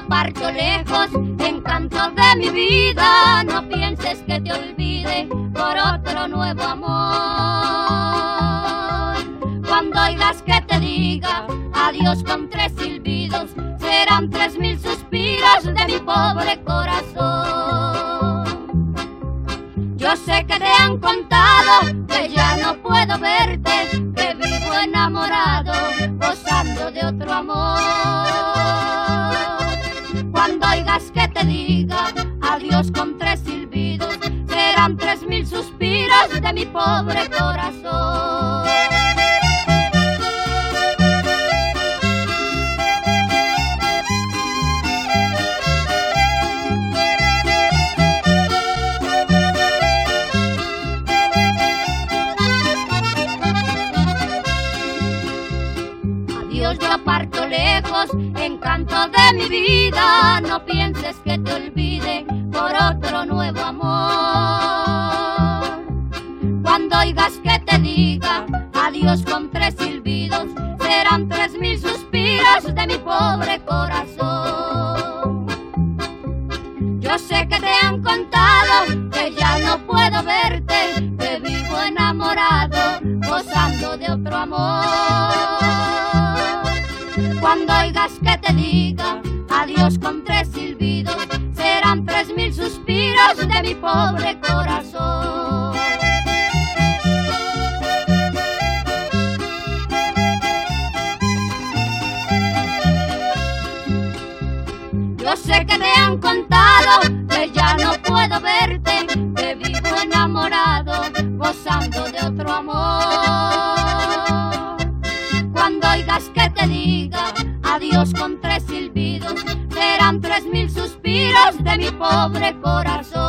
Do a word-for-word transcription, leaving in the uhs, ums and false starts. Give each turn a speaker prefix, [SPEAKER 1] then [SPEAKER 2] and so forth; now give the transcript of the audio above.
[SPEAKER 1] parto lejos, encanto de mi vida. No pienses que te olvide por otro nuevo amor. Cuando oigas que te diga adiós con tres silbidos, serán tres mil suspiros de mi pobre corazón. Yo sé que te han contado que ya no puedo verte, que vivo enamorado, gozando de otro amor. Cuando oigas que te diga adiós con tres silbidos, serán tres mil suspiros de mi pobre corazón. Adiós, yo parto lejos, encanto de mi vida. No pienses que te olvide por otro nuevo amor. Cuando oigas que te diga adiós con tres silbidos, serán tres mil suspiros de mi pobre corazón. Yo sé que te han contado que ya no puedo verte, que vivo enamorado, gozando de otro amor. Cuando oigas que te diga adiós con tres silbidos, serán tres mil suspiros de mi pobre corazón. Yo sé que te han contado que ya no puedo verte, que vivo enamorado, gozando de otro amor. Cuando oigas que te diga adiós con tres silbidos, serán tres mil suspiros de mi pobre corazón.